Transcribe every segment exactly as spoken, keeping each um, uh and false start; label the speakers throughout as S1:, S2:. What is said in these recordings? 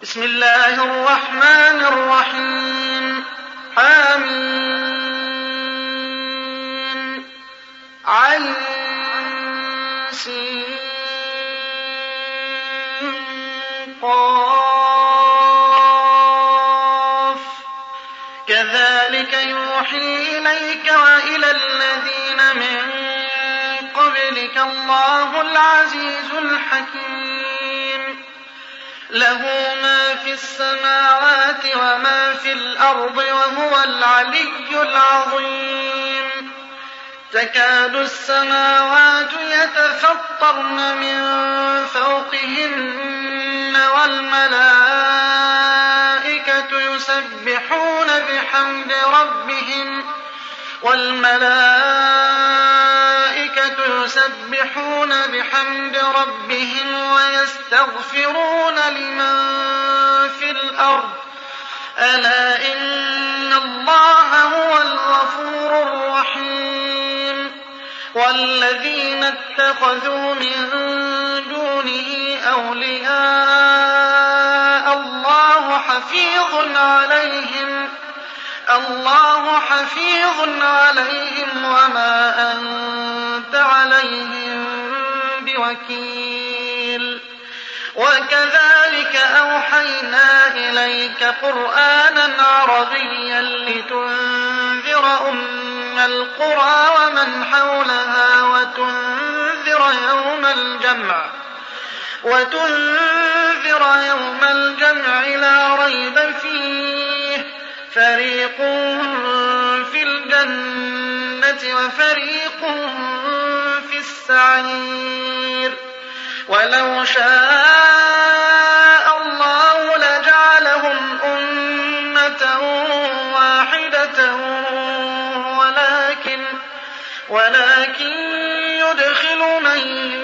S1: بسم الله الرحمن الرحيم حم عين سين قاف كذلك يوحي إليك وإلى الذين من قبلك الله العزيز الحكيم له ما في السماوات وما في الأرض وهو العلي العظيم تكاد السماوات يتفطرن من فوقهن والملائكة يسبحون بحمد ربهم والملائكة يسبحون بحمد ربهم ويستغفرون لمن في الأرض ألا إن الله هو الغفور الرحيم والذين اتخذوا من دونه أولياء الله حفيظ عليهم الله حفيظ عليهم وما أنت عليهم بوكيل وكذلك أوحينا إليك قرآنا عربيا لتنذر أم القرى ومن حولها وتنذر يوم الجمع وتنذر يوم الجمع لا ريب فيه فريق في الجنة وفريق في السعير ولو شاء الله لجعلهم أمة واحدة ولكن ولكن يدخل من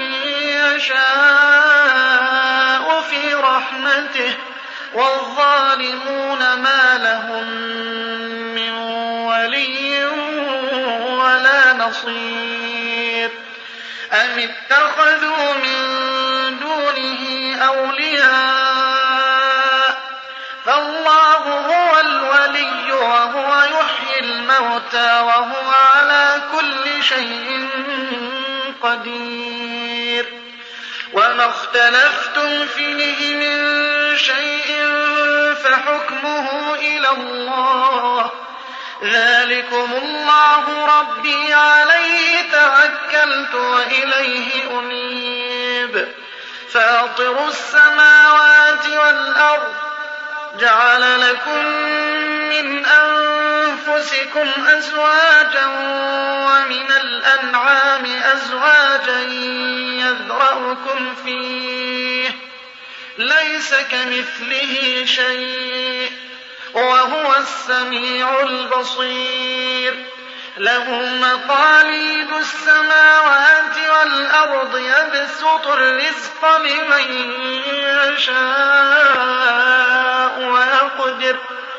S1: يشاء في رحمته والظالمون ما لهم من ولي ولا نصير أم اتخذوا من دونه أولياء فالله هو الولي وهو يحيي الموتى وهو على كل شيء قدير وما اختلفتم فيه من شيء فحكمه إلى الله ذلكم الله ربي عليه توكلت وإليه أنيب فاطر السماوات والأرض جعل لكم من أنفسكم أزواجا ومن الأنعام أزواجا يذرأكم فيه ليس كمثله شيء وهو السميع البصير له مقاليد السماوات والأرض يبسط الرزق لمن يشاء ويقدر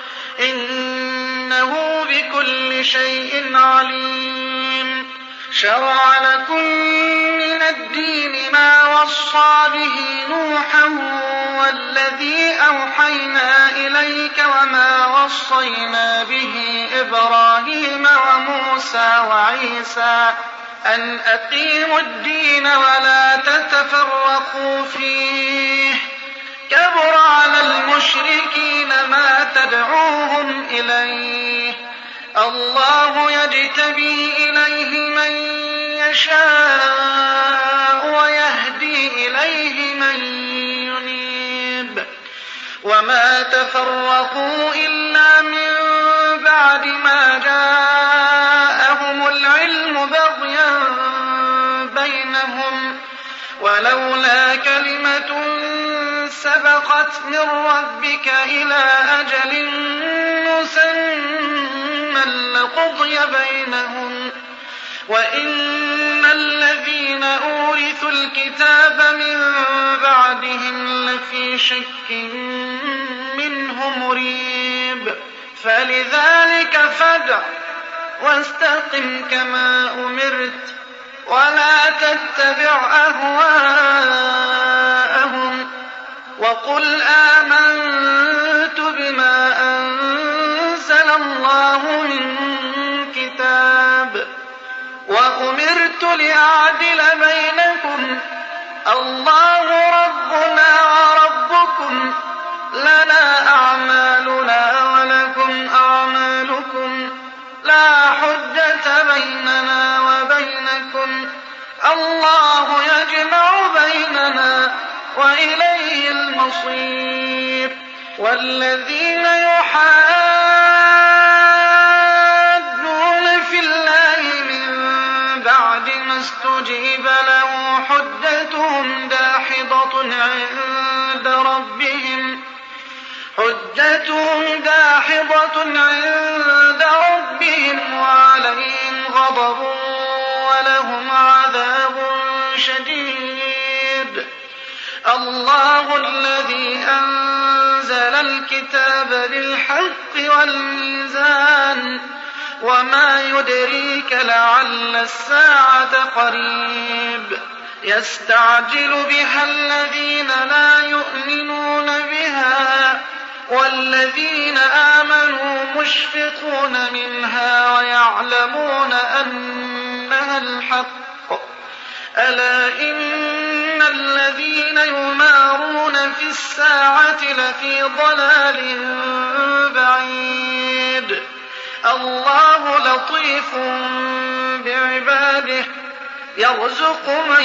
S1: إنه بكل شيء عليم شرع لكم من الدين ما وصى به نوحا والذي أوحينا إليك وما وصينا به إبراهيم وموسى وعيسى أن أقيموا الدين ولا تتفرقوا فيه كبر على المشركين ما تدعوهم إليه الله يجتبي إليه من يشاء ويهدي إليه من ينيب وما تفرقوا إلا من بعد ما جاءهم العلم بغيا بينهم ولولا كلمة سبقت من ربك إلى أجل مسمى لقضي بينهم وإن الذين أورثوا الكتاب من بعدهم لفي شك منه مريب فلذلك فادع واستقم كما أمرت ولا تتبع أهواءهم وقل آمنت لِأَعْدِلَ بَيْنَكُمْ اللَّهُ رَبُّنَا وَرَبُّكُمْ لَنَا أَعْمَالُنَا وَلَكُمْ أَعْمَالُكُمْ لَا حُجَّةَ بَيْنَنَا وَبَيْنَكُمْ اللَّهُ يَجْمَعُ بَيْنَنَا وَإِلَيْهِ الْمَصِيرُ وَالَّذِينَ يُحَادُّونَ فِي اللَّهِ مِن بَعْدِ مَا اسْتُجِيبَ لَهُ حُجَّتُهُمْ دَاحِضَةٌ عِندَ رَبِّهِمْ حُجَّتُهُمْ دَاحِضَةٌ عِندَ رَبِّهِمْ وَعَلَيْهِمْ غَضَبٌ وَلَهُمْ عَذَابٌ شَدِيدٌ اللَّهُ الَّذِي أَنزَلَ الْكِتَابَ بِالْحَقِّ وَالْمِيزَانَ وَمَا يُدْرِيكَ لَعَلَّ السَّاعَةَ قَرِيبٌ يَسْتَعْجِلُ بِهَا الَّذِينَ لَا يُؤْمِنُونَ بِهَا وَالَّذِينَ آمَنُوا مُشْفِقُونَ مِنْهَا وَيَعْلَمُونَ أَنَّهَا الْحَقُّ أَلَا إِنَّ الَّذِينَ يُمَارُونَ فِي السَّاعَةِ لَفِي ضَلَالٍ بَعِيدٍ اللَّهُ لَطِيفٌ بِعِبَادِهِ يَرْزُقُ مَن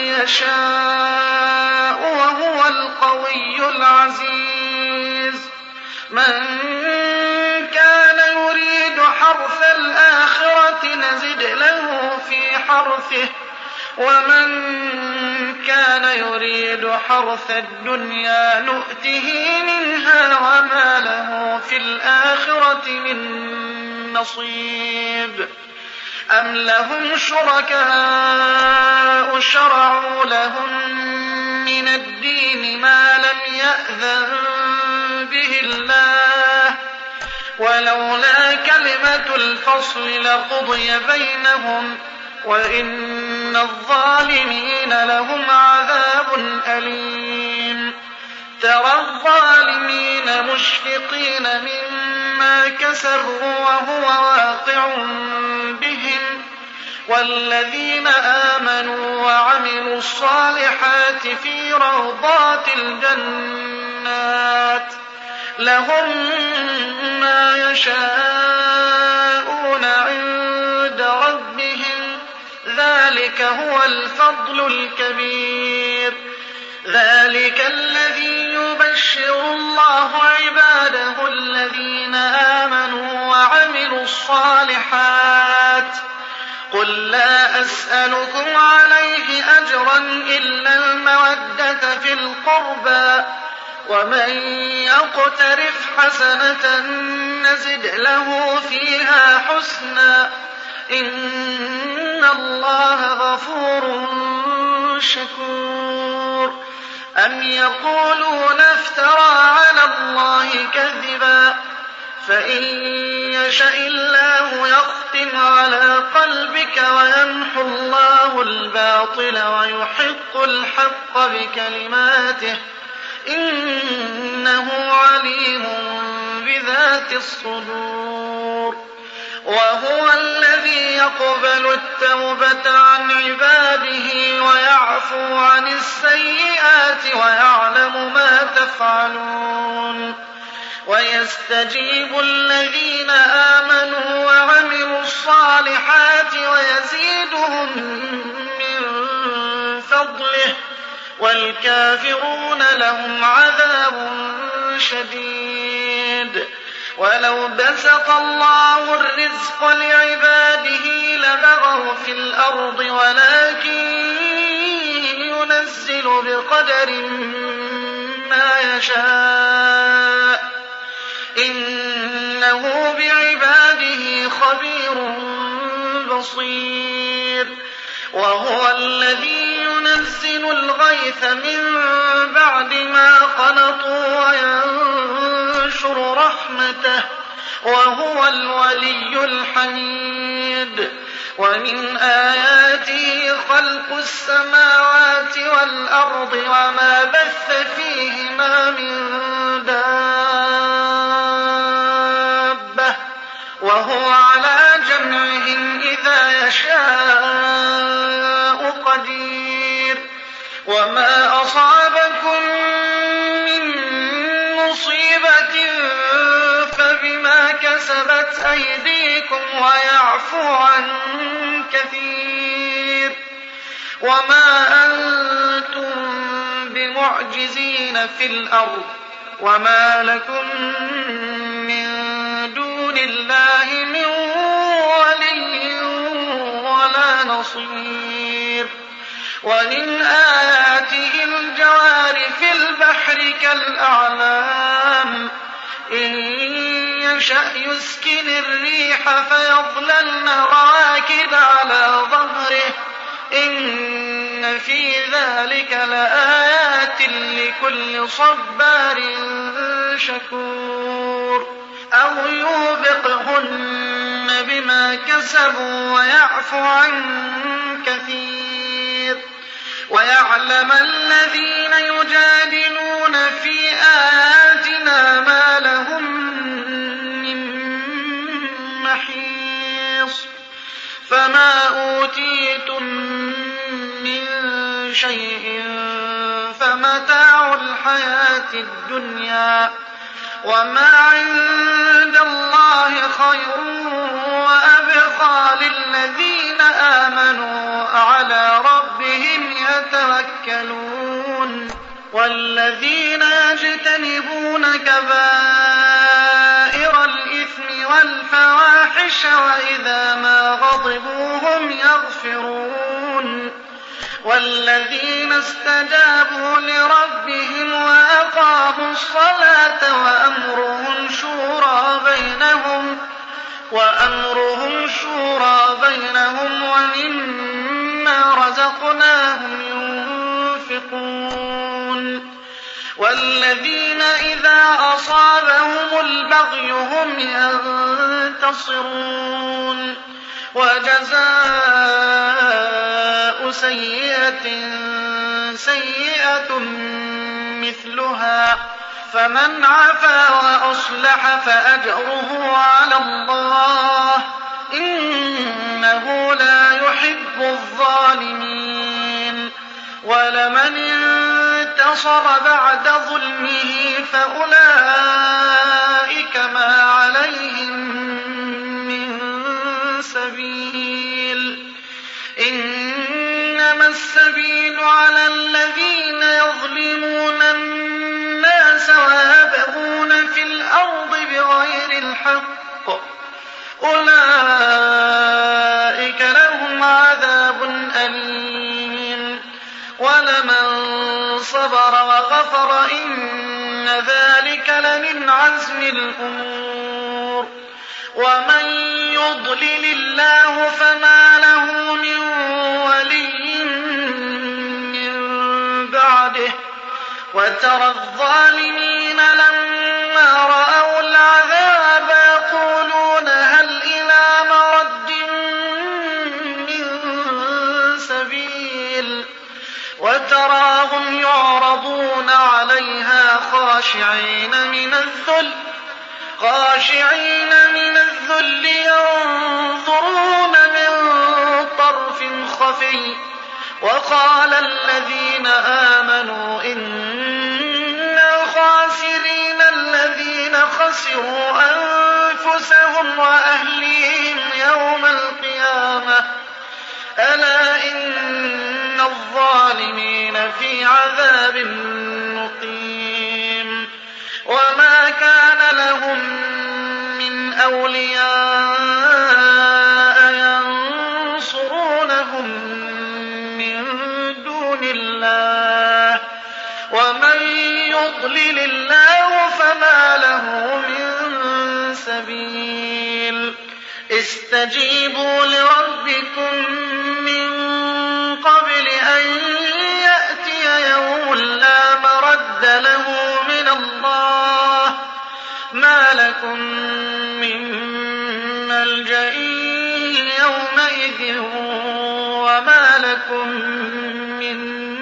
S1: يَشَاءُ وَهُوَ الْقَوِيُّ الْعَزِيزُ مَن كَانَ يُرِيدُ حَرْثَ الْآخِرَةِ نَزِدْ لَهُ فِي حَرْثِهِ وَمَن كَانَ يُرِيدُ حَرْثَ الدُّنْيَا نُؤْتِهِ مِنْهَا وَمَا لَهُ فِي الْآخِرَةِ مِن نَّصِيبٍ أَمْ لَهُمْ شُرَكَاءُ شَرَعُوا لَهُم مِّنَ الدِّينِ مَا لَمْ يَأْذَن بِهِ اللَّهُ وَلَوْلَا كَلِمَةُ الْفَصْلِ لَقُضِيَ بَيْنَهُمْ وَإِنَّ الظَّالِمِينَ لَهُمْ عَذَابٌ أَلِيمٌ تَرَى الظَّالِمِينَ مُشْفِقِينَ مِمَّا كَسَبُوا وَهُوَ وَاقِعٌ بِهِمْ وَالَّذِينَ آمَنُوا وَعَمِلُوا الصَّالِحَاتِ فِي رَوْضَاتِ الْجَنَّاتِ لَهُم مَّا يَشَاءُونَ عِندَ رَبِّهِمْ ذَلِكَ هُوَ الْفَضْلُ الْكَبِيرُ ذَلِكَ الَّذِي يُبَشِّرُ اللَّهُ عِبَادَهُ الَّذِينَ آمَنُوا وَعَمِلُوا الصَّالِحَاتِ قُل لَّا أَسْأَلُكُمْ عَلَيْهِ أَجْرًا إِلَّا الْمَوَدَّةَ فِي الْقُرْبَىٰ وَمَن يَقْتَرِفْ حَسَنَةً نَّزِدْ لَهُ فِيهَا حُسْنًا إِنَّ اللَّهَ غَفُورٌ شَكُورٌ أَمْ يَقُولُونَ افْتَرَىٰ عَلَى اللَّهِ كَذِبًا فَإِن يَشَإِ اللَّهُ يَخْتِمْ عَلَىٰ قَلْبِكَ وَيَمْحُ اللَّهُ الْبَاطِلَ وَيُحِقُّ الْحَقَّ بِكَلِمَاتِهِ إِنَّهُ عَلِيمٌ بِذَاتِ الصُّدُورِ وَهُوَ الَّذِي يَقْبَلُ التَّوْبَةَ عَنْ عِبَادِهِ وَيَعْفُو عَنِ السَّيِّئَاتِ وَيَعْلَمُ مَا تَفْعَلُونَ وَيَسْتَجِيبُ الَّذِينَ آمَنُوا وَعَمِلُوا الصَّالِحَاتِ وَيَزِيدُهُم مِّن فَضْلِهِ وَالْكَافِرُونَ لَهُمْ عَذَابٌ شَدِيدٌ وَلَوْ بَسَطَ اللَّهُ الرِّزْقَ لِعِبَادِهِ لَبَغَوْا فِي الْأَرْضِ وَلَٰكِن يُنَزِّلُ بِقَدَرٍ مَّا يَشَاءُ ۚ إِنَّهُ بِعِبَادِهِ خَبِيرٌ بَصِيرٌ وَهُوَ الَّذِي يُنَزِّلُ الْغَيْثَ مِن بَعْدِ مَا قَنَطُوا وَيَنشُرُ رَحْمَتَهُ ۚ وَهُوَ الْوَلِيُّ الْحَمِيدُ وَمِنْ آيَاتِهِ خَلْقُ السَّمَاوَاتِ وَالْأَرْضِ وَمَا بَثَّ فِيهِمَا مِن دَابَّةٍ وَهُوَ عَلَىٰ جَمْعِهِمْ إِذَا يَشَاءُ قدير وما أصابكم من مصيبة فبما كسبت أيديكم ويعفو عن كثير وما أنتم بمعجزين في الأرض وما لكم من دون الله من ولي ولا نصير ومن آياته الجوار في البحر كالأعلام إن يشأ يسكن الريح فيظللن رواكد على ظهره إن في ذلك لآيات لكل صبار شكور أو يوبقهن بما كسبوا ويعفو عن كثير ويعلم الذين يجادلون في آياتنا ما لهم من محيص فما أوتيتم من شيء فمتاع الحياة الدنيا وما عند الله خير وأبقى للذين آمنوا على ربهم يتوكلون والذين يجتنبون كبائر الإثم والفواحش وإذا ما غضبوا هم يغفرون والذين استجابوا لربهم وأقاموا الصلاة وأمرهم شورى بينهم وأمرهم شورى بينهم ومما رزقناهم ينفقون والذين إذا أصابهم البغي هم ينتصرون وجزاء سيئة سيئة مثلها فمن عفا وأصلح فأجره على الله إنه لا يحب الظالمين ولمن انتصر بعد ظلمه فأولئك ما عليهم من سبيل إنما السبيل على الذين يظلمون الناس ويبغون في الأرض بغير الحق أولئك لهم عذاب أليم ولمن صبر وغفر إن ذلك لمن عزم الأمور ومن يضلل الله فما له من ولي من بعده وترى الظالمين لما رأوا العذاب يقولون هل إلى مرد من سبيل وتراهم يعرضون عليها خاشعين من الذل خاشعين من الذل ينظرون من طرف خفي وقال الذين آمنوا إنا خاسرين الذين خسروا أنفسهم وأهليهم يوم القيامة ألا إن الظالمين في عذاب مقيم وما كان لهم من أولياء ينصرونهم من دون الله ومن يضلل الله فما له من سبيل استجيبوا لربكم من قبل أن يأتي يوم لا مرد له من الله ما لكم من ملجأ يومئذ وما لكم من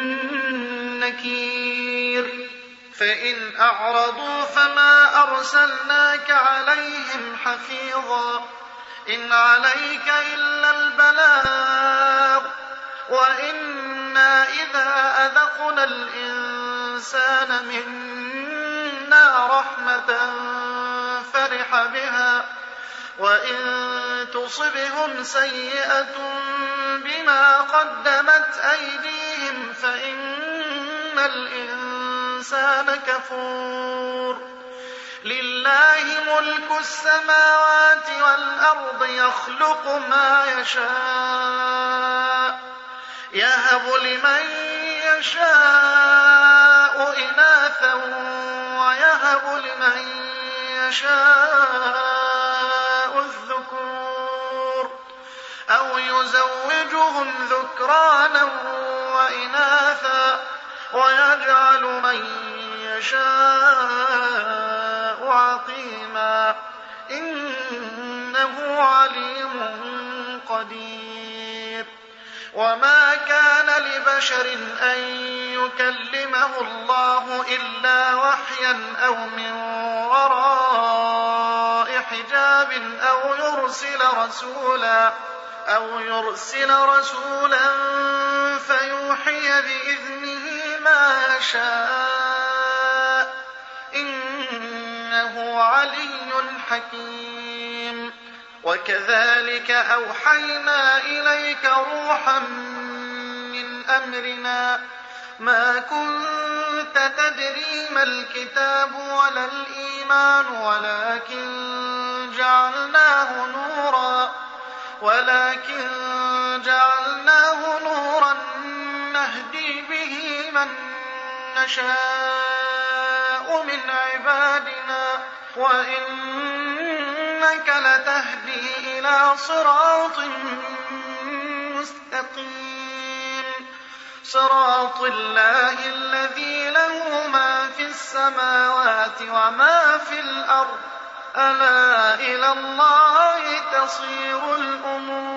S1: نكير فإن أعرضوا فما أرسلناك عليهم حفيظا إن عليك إلا البلاغ وإنا إذا أذقنا الإنسان منا رحمة فرح بها وإن تصبهم سيئة بما قدمت أيديهم فإن الإنسان كفور لله ملك السماوات والأرض يخلق ما يشاء يهب لمن يشاء إناثا ويهب لمن يشاء الذكور أو يزوجهم ذكرانا وإناثا ويجعل من يشاء عقيما إنه عليم قدير وما كان لبشر أن يكلمه الله إلا وحيا أو من وراء حجاب أو يرسل رسولا أو يرسل رسولا فيوحي بإذنه ما يشاء إنه علي حكيم وكذلك أوحينا إليك روحا من أمرنا ما كنت تدري ما الكتاب ولا الإيمان ولكن جعلناه نورا ولكن جعلناه نورا نهدي به من نشاء من عبادنا وإنك لتهدي إلى صراط مستقيم صراط الله الذي له ما في السماوات وما في الأرض ألا إلى الله تصير الأمور